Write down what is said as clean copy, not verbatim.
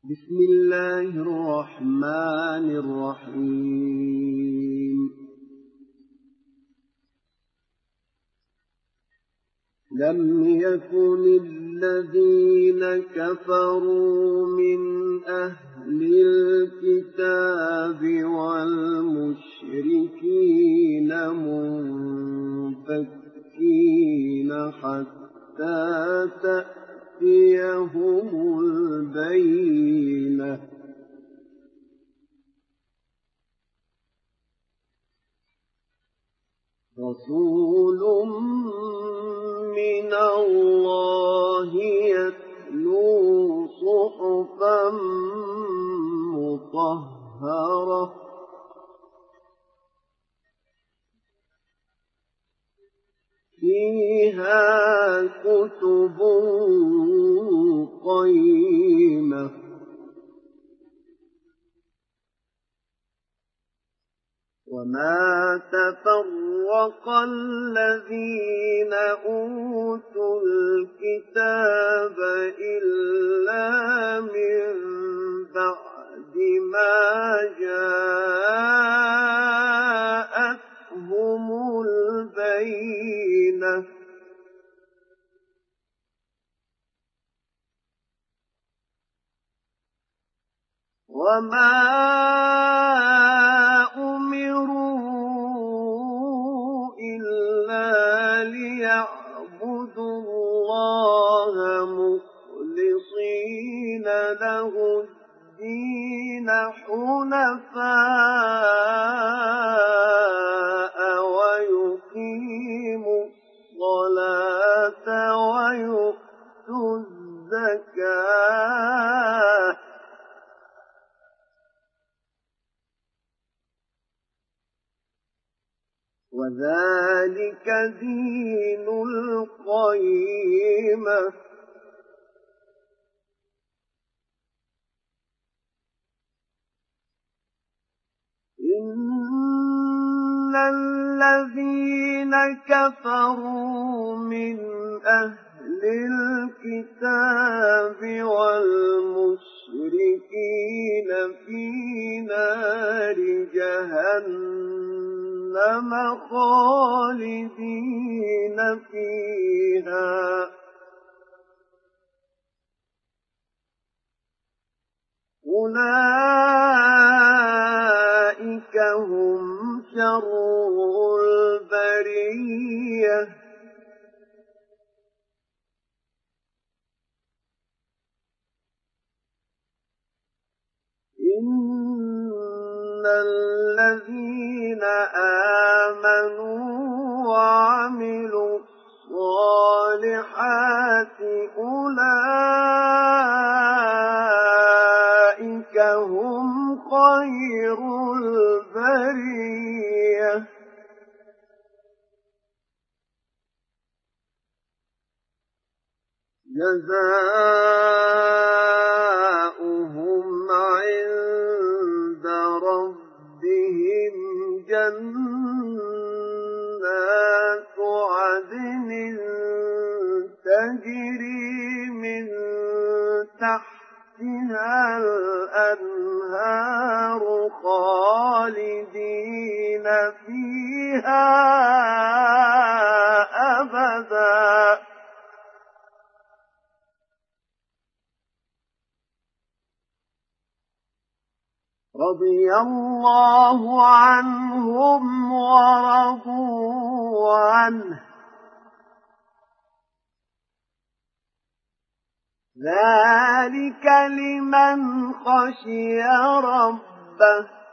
بسم الله الرحمن الرحيم لم يكن الذين كفروا من أهل الكتاب والمشركين منفكين حتى تأتيهم البينة رسول من الله يتلو صحفا مطهرة فيها كتب قيمة وما تفرق الذين أوتوا الكتاب إلا من بعد ما جاءتهم البينة وما أمروا إلا ليعبدوا الله مخلصين له الدين حنفاء ويقيموا الصلاة ويؤتوا الزكاة وذلك دين القيمة إن الذين كفروا من أهل الكتاب والمشركين في نار جهنم خالدين فيها أولئك هم شر البرية إن الذين آمنوا وعملوا الصالحات أولئك هم خير البرية جزاؤهم عند ربهم جنات عدن تجري من تحتها الأنهار خالدين فيها أبدا رضي الله عنهم ورضوا عنه ذلك لمن خشي ربه